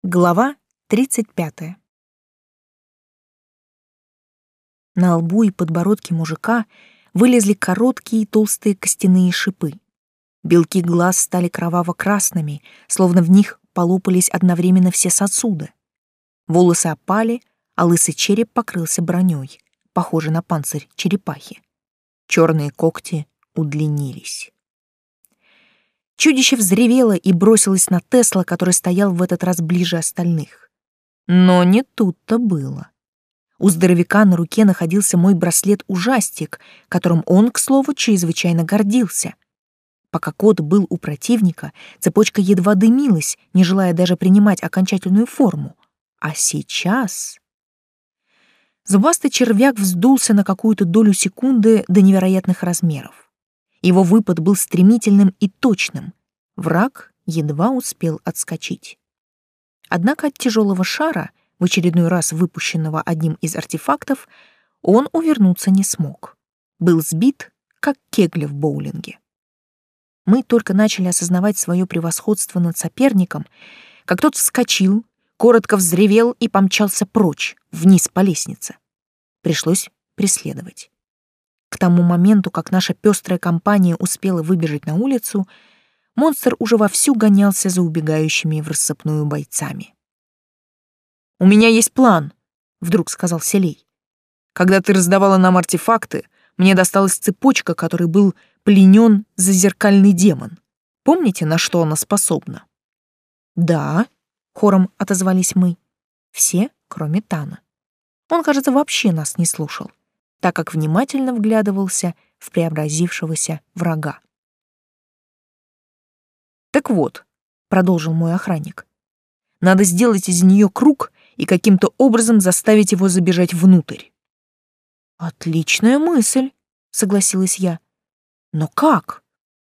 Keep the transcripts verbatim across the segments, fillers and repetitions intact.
Глава тридцать пятая. На лбу и подбородке мужика вылезли короткие толстые костяные шипы. Белки глаз стали кроваво-красными, словно в них полопались одновременно все сосуды. Волосы опали, а лысый череп покрылся броней, похожей на панцирь черепахи. Черные когти удлинились. Чудище взревело и бросилось на Тесла, который стоял в этот раз ближе остальных. Но не тут-то было. У здоровяка на руке находился мой браслет-ужастик, которым он, к слову, чрезвычайно гордился. Пока кот был у противника, цепочка едва дымилась, не желая даже принимать окончательную форму. А сейчас... Зубастый червяк вздулся на какую-то долю секунды до невероятных размеров. Его выпад был стремительным и точным. Враг едва успел отскочить. Однако от тяжелого шара, в очередной раз выпущенного одним из артефактов, он увернуться не смог. Был сбит, как кегля в боулинге. Мы только начали осознавать свое превосходство над соперником, как тот вскочил, коротко взревел и помчался прочь, вниз по лестнице. Пришлось преследовать. К тому моменту, как наша пестрая компания успела выбежать на улицу, монстр уже вовсю гонялся за убегающими в рассыпную бойцами. «У меня есть план», — вдруг сказал Селей. «Когда ты раздавала нам артефакты, мне досталась цепочка, которой был пленен зазеркальный демон. Помните, на что она способна?» «Да», — хором отозвались мы. Все, кроме Тана. Он, кажется, вообще нас не слушал, так как внимательно вглядывался в преобразившегося врага. «Так вот», — продолжил мой охранник, — «надо сделать из нее круг и каким-то образом заставить его забежать внутрь». «Отличная мысль», — согласилась я. «Но как?»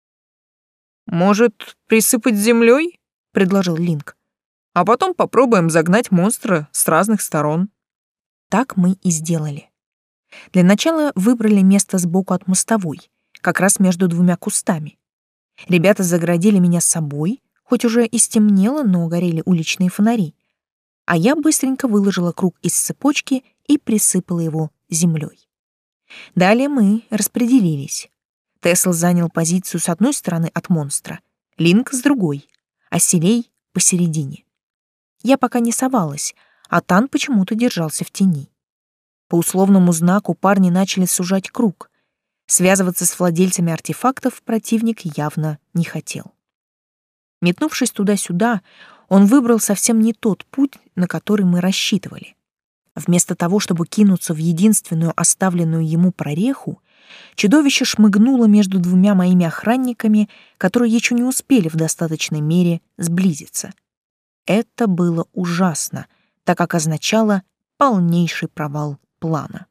«Может, присыпать землей?» — предложил Линк. «А потом попробуем загнать монстра с разных сторон». Так мы и сделали. Для начала выбрали место сбоку от мостовой, как раз между двумя кустами. Ребята загородили меня с собой, хоть уже и стемнело, но горели уличные фонари. А я быстренько выложила круг из цепочки и присыпала его землей. Далее мы распределились. Тесл занял позицию с одной стороны от монстра, Линк с другой, а Селей — посередине. Я пока не совалась, а Тан почему-то держался в тени. По условному знаку парни начали сужать круг. Связываться с владельцами артефактов противник явно не хотел. Метнувшись туда-сюда, он выбрал совсем не тот путь, на который мы рассчитывали. Вместо того, чтобы кинуться в единственную оставленную ему прореху, чудовище шмыгнуло между двумя моими охранниками, которые еще не успели в достаточной мере сблизиться. Это было ужасно, так как означало полнейший провал плана.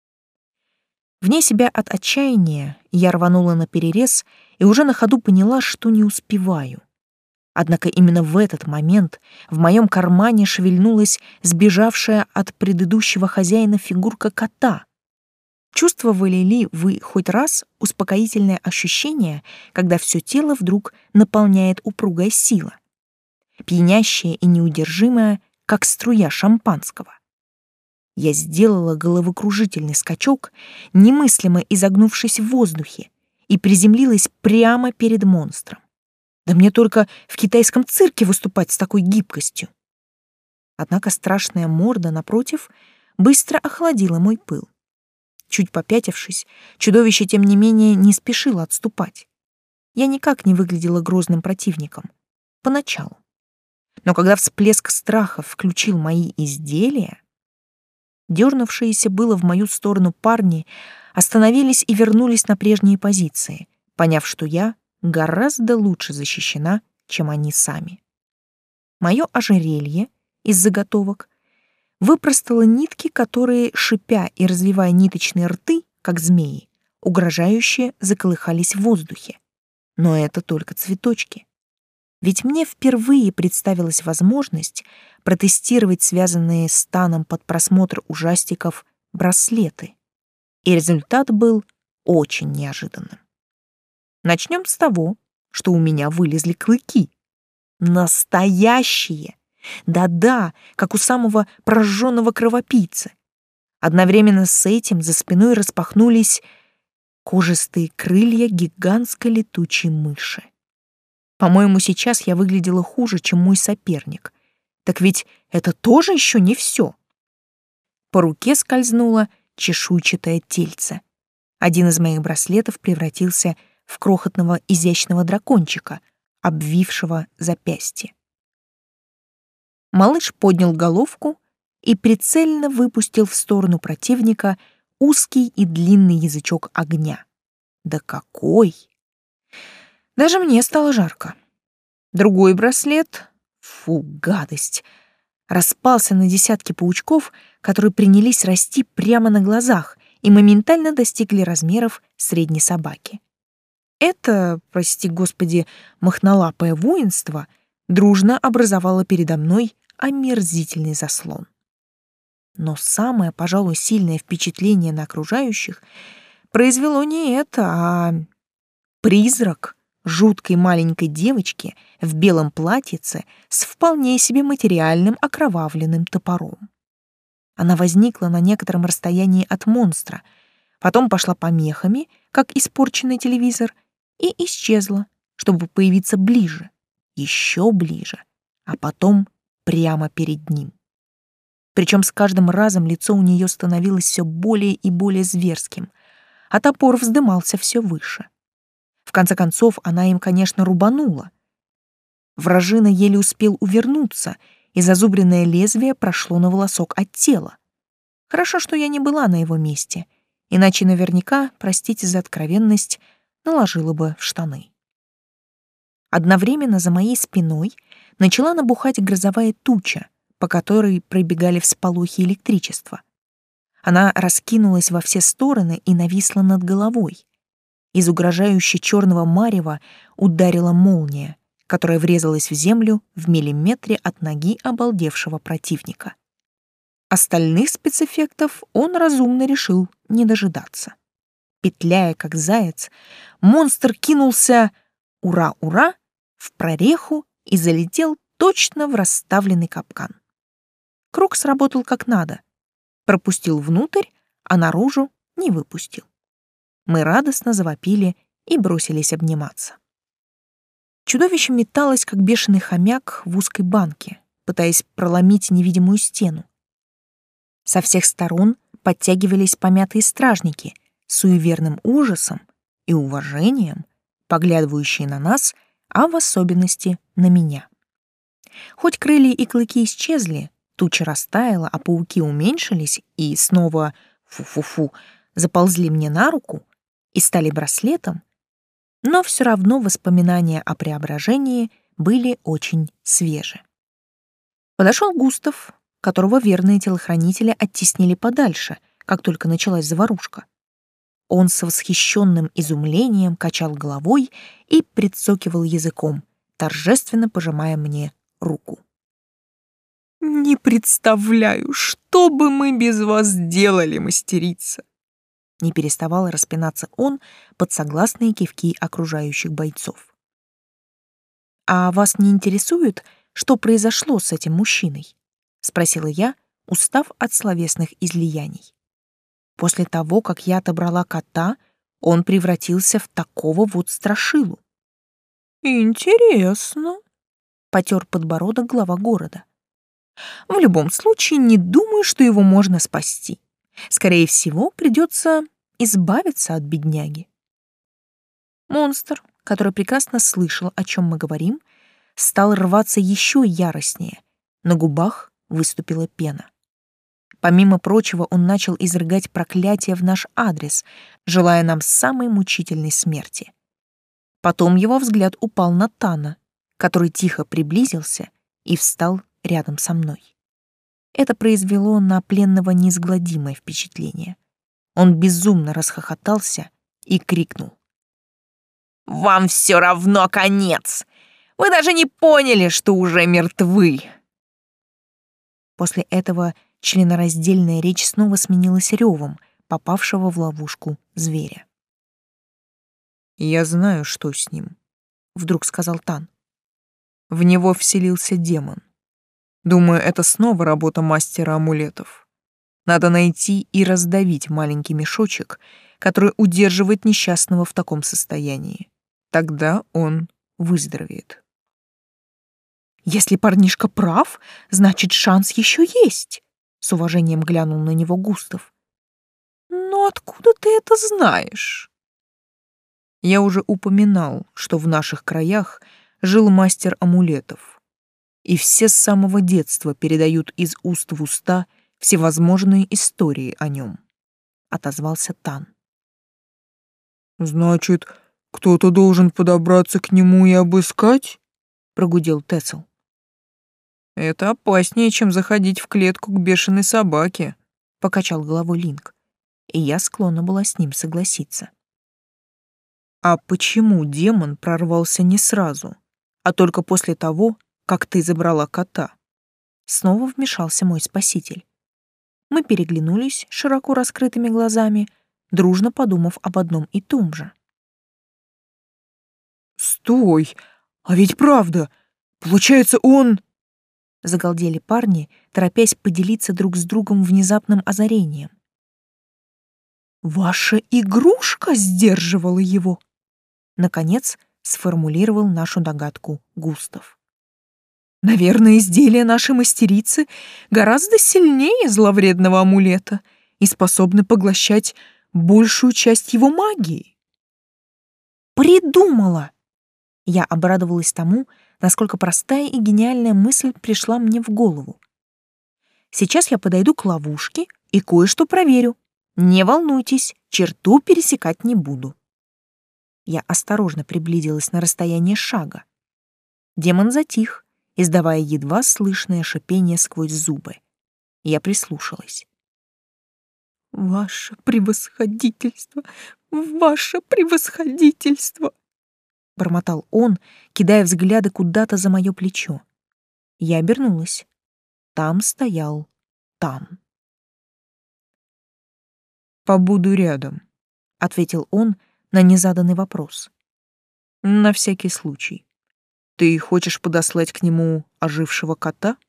Вне себя от отчаяния я рванула на перерез и уже на ходу поняла, что не успеваю. Однако именно в этот момент в моем кармане шевельнулась сбежавшая от предыдущего хозяина фигурка кота. Чувствовали ли вы хоть раз успокоительное ощущение, когда все тело вдруг наполняет упругая сила? Пьянящая и неудержимая, как струя шампанского. Я сделала головокружительный скачок, немыслимо изогнувшись в воздухе, и приземлилась прямо перед монстром. Да мне только в китайском цирке выступать с такой гибкостью. Однако страшная морда, напротив, быстро охладила мой пыл. Чуть попятившись, чудовище, тем не менее, не спешило отступать. Я никак не выглядела грозным противником. Поначалу. Но когда всплеск страха включил мои изделия, дернувшиеся было в мою сторону парни остановились и вернулись на прежние позиции, поняв, что я гораздо лучше защищена, чем они сами. Мое ожерелье из заготовок выпростало нитки, которые, шипя и развивая ниточные рты, как змеи, угрожающе заколыхались в воздухе. Но это только цветочки. Ведь мне впервые представилась возможность протестировать связанные с Таном под просмотр ужастиков браслеты. И результат был очень неожиданным. Начнем с того, что у меня вылезли клыки. Настоящие, Да-да, как у самого прожженного кровопийцы. Одновременно с этим за спиной распахнулись кожистые крылья гигантской летучей мыши. По-моему, сейчас я выглядела хуже, чем мой соперник. Так ведь это тоже еще не все. По руке скользнуло чешуйчатое тельце. Один из моих браслетов превратился в крохотного изящного дракончика, обвившего запястье. Малыш поднял головку и прицельно выпустил в сторону противника узкий и длинный язычок огня. Да какой! Даже мне стало жарко. Другой браслет, фу, гадость, распался на десятки паучков, которые принялись расти прямо на глазах и моментально достигли размеров средней собаки. Это, прости господи, мохнолапое воинство дружно образовало передо мной омерзительный заслон. Но самое, пожалуй, сильное впечатление на окружающих произвело не это, а призрак жуткой маленькой девочки в белом платьице с вполне себе материальным окровавленным топором. Она возникла на некотором расстоянии от монстра, потом пошла помехами, как испорченный телевизор, и исчезла, чтобы появиться ближе, еще ближе, а потом прямо перед ним. Причем с каждым разом лицо у нее становилось все более и более зверским, а топор вздымался все выше. В конце концов, она им, конечно, рубанула. Вражина еле успел увернуться, и зазубренное лезвие прошло на волосок от тела. Хорошо, что я не была на его месте, иначе наверняка, простите за откровенность, наложила бы в штаны. Одновременно за моей спиной начала набухать грозовая туча, по которой пробегали всполохи электричества. Она раскинулась во все стороны и нависла над головой. Из угрожающе черного марева ударила молния, которая врезалась в землю в миллиметре от ноги обалдевшего противника. Остальных спецэффектов он разумно решил не дожидаться. Петляя как заяц, монстр кинулся, ура-ура, в прореху и залетел точно в расставленный капкан. Круг сработал как надо. Пропустил внутрь, а наружу не выпустил. Мы радостно завопили и бросились обниматься. Чудовище металось, как бешеный хомяк в узкой банке, пытаясь проломить невидимую стену. Со всех сторон подтягивались помятые стражники с суеверным ужасом и уважением, поглядывающие на нас, а в особенности на меня. Хоть крылья и клыки исчезли, туча растаяла, а пауки уменьшились и снова, фу-фу-фу, заползли мне на руку и стали браслетом, но все равно воспоминания о преображении были очень свежи. Подошел Густав, которого верные телохранители оттеснили подальше, как только началась заварушка. Он с восхищенным изумлением качал головой и прицокивал языком, торжественно пожимая мне руку. «Не представляю, что бы мы без вас делали, мастерица!» Не переставал распинаться он под согласные кивки окружающих бойцов. «А вас не интересует, что произошло с этим мужчиной?» — спросила я, устав от словесных излияний. После того, как я отобрала кота, он превратился в такого вот страшилу. «Интересно», — потер подбородок глава города. «В любом случае, не думаю, что его можно спасти. Скорее всего, придется избавиться от бедняги». Монстр, который прекрасно слышал, о чем мы говорим, стал рваться еще яростнее. На губах выступила пена. Помимо прочего, он начал изрыгать проклятия в наш адрес, желая нам самой мучительной смерти. Потом его взгляд упал на Тана, который тихо приблизился и встал рядом со мной. Это произвело на пленного неизгладимое впечатление. Он безумно расхохотался и крикнул: «Вам все равно конец! Вы даже не поняли, что уже мертвы!» После этого членораздельная речь снова сменилась ревом, попавшего в ловушку зверя. «Я знаю, что с ним», — вдруг сказал Тан. «В него вселился демон. Думаю, это снова работа мастера амулетов. Надо найти и раздавить маленький мешочек, который удерживает несчастного в таком состоянии. Тогда он выздоровеет. Если парнишка прав, значит, шанс еще есть, с уважением глянул на него Густав. Но откуда ты это знаешь? Я уже упоминал, что в наших краях жил мастер амулетов, и все с самого детства передают из уст в уста всевозможные истории о нем, — отозвался Тан. «Значит, кто-то должен подобраться к нему и обыскать?» — прогудел Тецел. «Это опаснее, чем заходить в клетку к бешеной собаке», — покачал головой Линк, и я склонна была с ним согласиться. «А почему демон прорвался не сразу, а только после того, как ты забрала кота?» Снова вмешался мой спаситель. Мы переглянулись широко раскрытыми глазами, дружно подумав об одном и том же. «Стой! А ведь правда! Получается, он...» Загалдели парни, торопясь поделиться друг с другом внезапным озарением. «Ваша игрушка сдерживала его!» Наконец сформулировал нашу догадку Густав. «Наверное, изделие нашей мастерицы гораздо сильнее зловредного амулета и способны поглощать большую часть его магии». «Придумала!» Я обрадовалась тому, насколько простая и гениальная мысль пришла мне в голову. «Сейчас я подойду к ловушке и кое-что проверю. Не волнуйтесь, черту пересекать не буду». Я осторожно приблизилась на расстояние шага. Демон затих, издавая едва слышное шипение сквозь зубы. Я прислушалась. «Ваше превосходительство! Ваше превосходительство!» бормотал он, кидая взгляды куда-то за мое плечо. Я обернулась. Там стоял Тан. «Побуду рядом», — ответил он на незаданный вопрос. «На всякий случай. Ты хочешь подослать к нему ожившего кота?»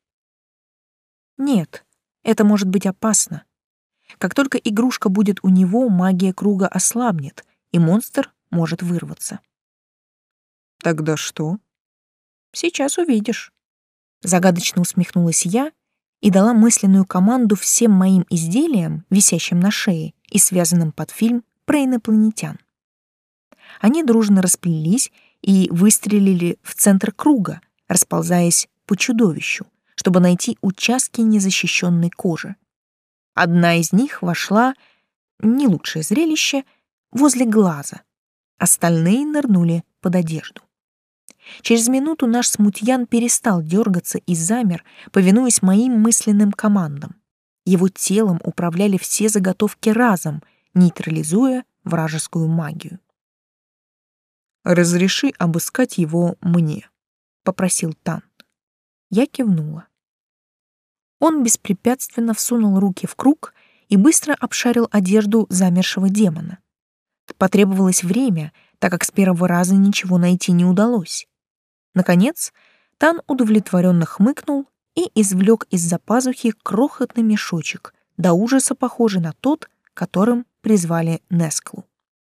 «Нет, это может быть опасно. Как только игрушка будет у него, магия круга ослабнет, и монстр может вырваться». «Тогда что?» «Сейчас увидишь». Загадочно усмехнулась я и дала мысленную команду всем моим изделиям, висящим на шее и связанным под фильм про инопланетян. Они дружно расплелись и выстрелили в центр круга, расползаясь по чудовищу, чтобы найти участки незащищенной кожи. Одна из них вошла, не лучшее зрелище, возле глаза. Остальные нырнули под одежду. Через минуту наш смутьян перестал дергаться и замер, повинуясь моим мысленным командам. Его телом управляли все заготовки разом, нейтрализуя вражескую магию. «Разреши обыскать его мне», — попросил Тан. Я кивнула. Он беспрепятственно всунул руки в круг и быстро обшарил одежду замершего демона. Потребовалось время, так как с первого раза ничего найти не удалось. Наконец, Тан удовлетворенно хмыкнул и извлек из-за пазухи крохотный мешочек, до ужаса похожий на тот, которым призвали Несклу.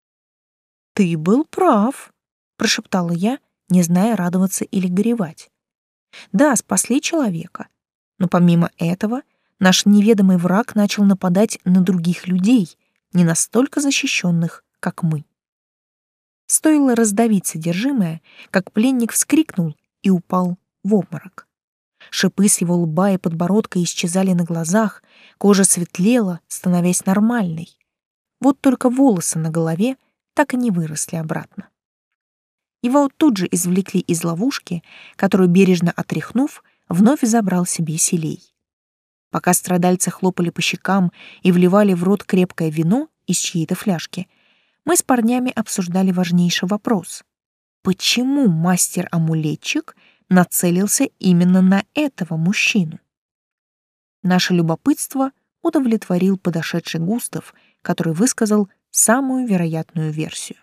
«Ты был прав», — прошептала я, не зная, радоваться или горевать. «Да, спасли человека, но помимо этого наш неведомый враг начал нападать на других людей, не настолько защищенных, как мы». Стоило раздавить содержимое, как пленник вскрикнул и упал в обморок. Шипы с его лба и подбородка исчезали на глазах, кожа светлела, становясь нормальной. Вот только волосы на голове так и не выросли обратно. Его тут же извлекли из ловушки, которую, бережно отряхнув, вновь забрал себе селей. Пока страдальцы хлопали по щекам и вливали в рот крепкое вино из чьей-то фляжки, мы с парнями обсуждали важнейший вопрос. Почему мастер-амулетчик нацелился именно на этого мужчину? Наше любопытство удовлетворил подошедший Густав, который высказал самую вероятную версию.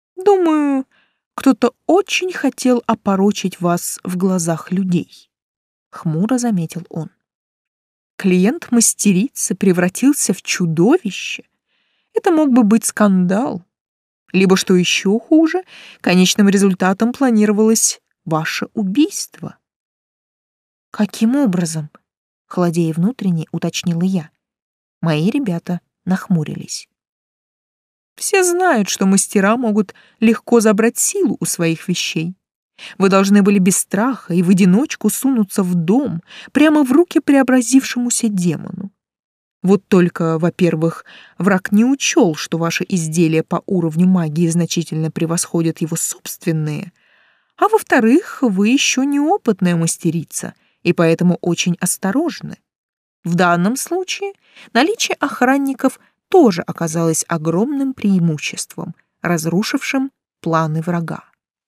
«Думаю, кто-то очень хотел опорочить вас в глазах людей», хмуро заметил он. Клиент мастерицы превратился в чудовище. Это мог бы быть скандал. Либо, что еще хуже, конечным результатом планировалось ваше убийство. Каким образом? Холодея внутренне, уточнила я. Мои ребята нахмурились. Все знают, что мастера могут легко забрать силу у своих вещей. Вы должны были без страха и в одиночку сунуться в дом, прямо в руки преобразившемуся демону. Вот только, во-первых, враг не учел, что ваши изделия по уровню магии значительно превосходят его собственные, а во-вторых, вы еще неопытная мастерица и поэтому очень осторожны. В данном случае наличие охранников тоже оказалось огромным преимуществом, разрушившим планы врага.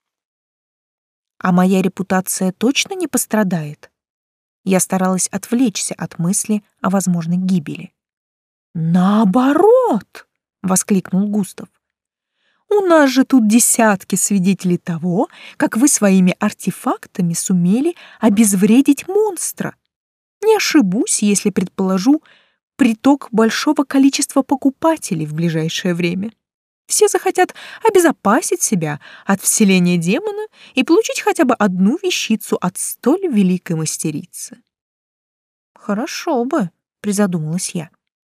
А моя репутация точно не пострадает? Я старалась отвлечься от мысли о возможной гибели. «Наоборот!» — воскликнул Густав. «У нас же тут десятки свидетелей того, как вы своими артефактами сумели обезвредить монстра. Не ошибусь, если предположу приток большого количества покупателей в ближайшее время. Все захотят обезопасить себя от вселения демона и получить хотя бы одну вещицу от столь великой мастерицы». «Хорошо бы», — призадумалась я.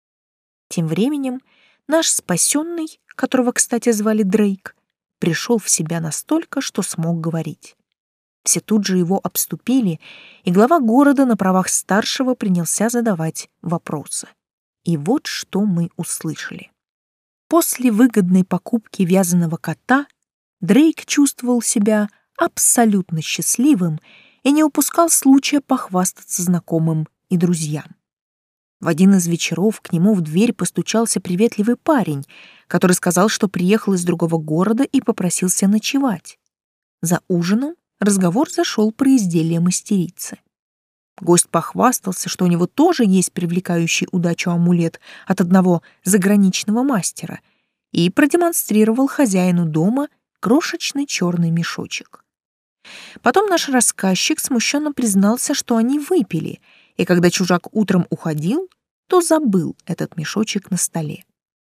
Тем временем наш спасенный, которого, кстати, звали Дрейк, пришел в себя настолько, что смог говорить. Все тут же его обступили, и глава города на правах старшего принялся задавать вопросы. И вот что мы услышали. После выгодной покупки вязаного кота Дрейк чувствовал себя абсолютно счастливым и не упускал случая похвастаться знакомым и друзьям. В один из вечеров к нему в дверь постучался приветливый парень, который сказал, что приехал из другого города и попросился ночевать. За ужином разговор зашел про изделия мастерицы. Гость похвастался, что у него тоже есть привлекающий удачу амулет от одного заграничного мастера, и продемонстрировал хозяину дома крошечный черный мешочек. Потом наш рассказчик смущенно признался, что они выпили, и когда чужак утром уходил, то забыл этот мешочек на столе.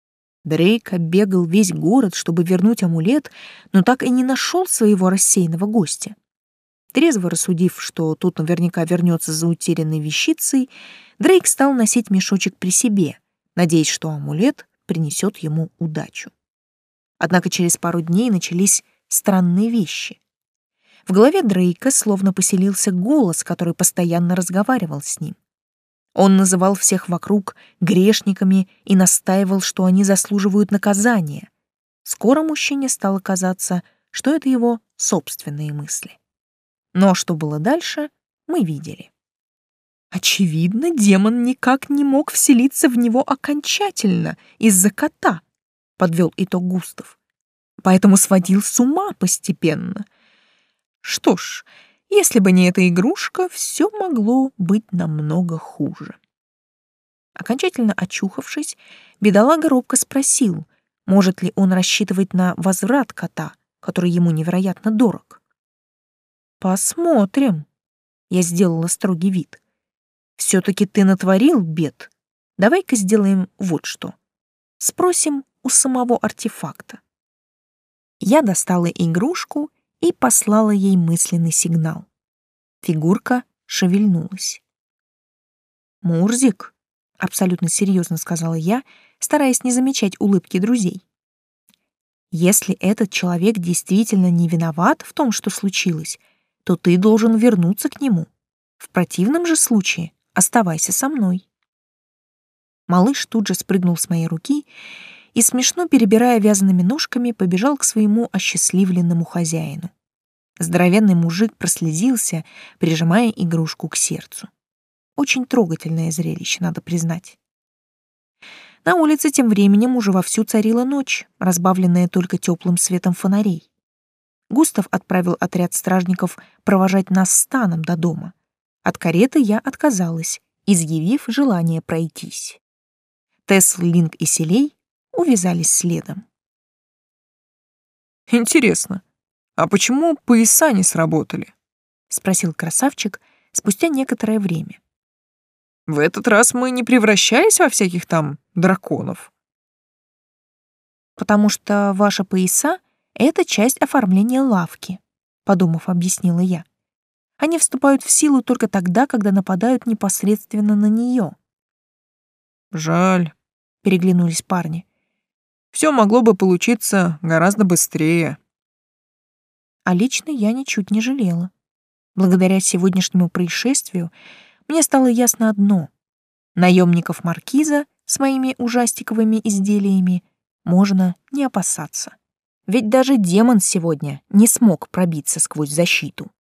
Дрейк оббегал весь город, чтобы вернуть амулет, но так и не нашел своего рассеянного гостя. Трезво рассудив, что тут наверняка вернется за утерянной вещицей, Дрейк стал носить мешочек при себе, надеясь, что амулет принесет ему удачу. Однако через пару дней начались странные вещи. В голове Дрейка словно поселился голос, который постоянно разговаривал с ним. Он называл всех вокруг грешниками и настаивал, что они заслуживают наказания. Скоро мужчине стало казаться, что это его собственные мысли. Но что было дальше, мы видели. Очевидно, демон никак не мог вселиться в него окончательно из-за кота, подвел итог Густав. Поэтому сводил с ума постепенно. Что ж, если бы не эта игрушка, все могло быть намного хуже. Окончательно очухавшись, бедолага робко спросил, может ли он рассчитывать на возврат кота, который ему невероятно дорог. «Посмотрим», — я сделала строгий вид. «Все-таки ты натворил бед. Давай-ка сделаем вот что. Спросим у самого артефакта». Я достала игрушку и послала ей мысленный сигнал. Фигурка шевельнулась. «Мурзик», — абсолютно серьезно сказала я, стараясь не замечать улыбки друзей. «Если этот человек действительно не виноват в том, что случилось, то ты должен вернуться к нему. В противном же случае оставайся со мной». Малыш тут же спрыгнул с моей руки и, смешно перебирая вязаными ножками, побежал к своему осчастливленному хозяину. Здоровенный мужик прослезился, прижимая игрушку к сердцу. Очень трогательное зрелище, надо признать. На улице тем временем уже вовсю царила ночь, разбавленная только теплым светом фонарей. Густав отправил отряд стражников провожать нас станом до дома. От кареты я отказалась, изъявив желание пройтись. Тесл, Линк и Селей увязались следом. «Интересно, а почему пояса не сработали?» — спросил красавчик, спустя некоторое время. В этот раз мы не превращались во всяких там драконов. Потому что ваши пояса — это часть оформления лавки, подумав, объяснила я. Они вступают в силу только тогда, когда нападают непосредственно на нее. Жаль, переглянулись парни. Все могло бы получиться гораздо быстрее. А лично я ничуть не жалела. Благодаря сегодняшнему происшествию мне стало ясно одно: наемников маркиза с моими ужастиковыми изделиями можно не опасаться. Ведь даже демон сегодня не смог пробиться сквозь защиту.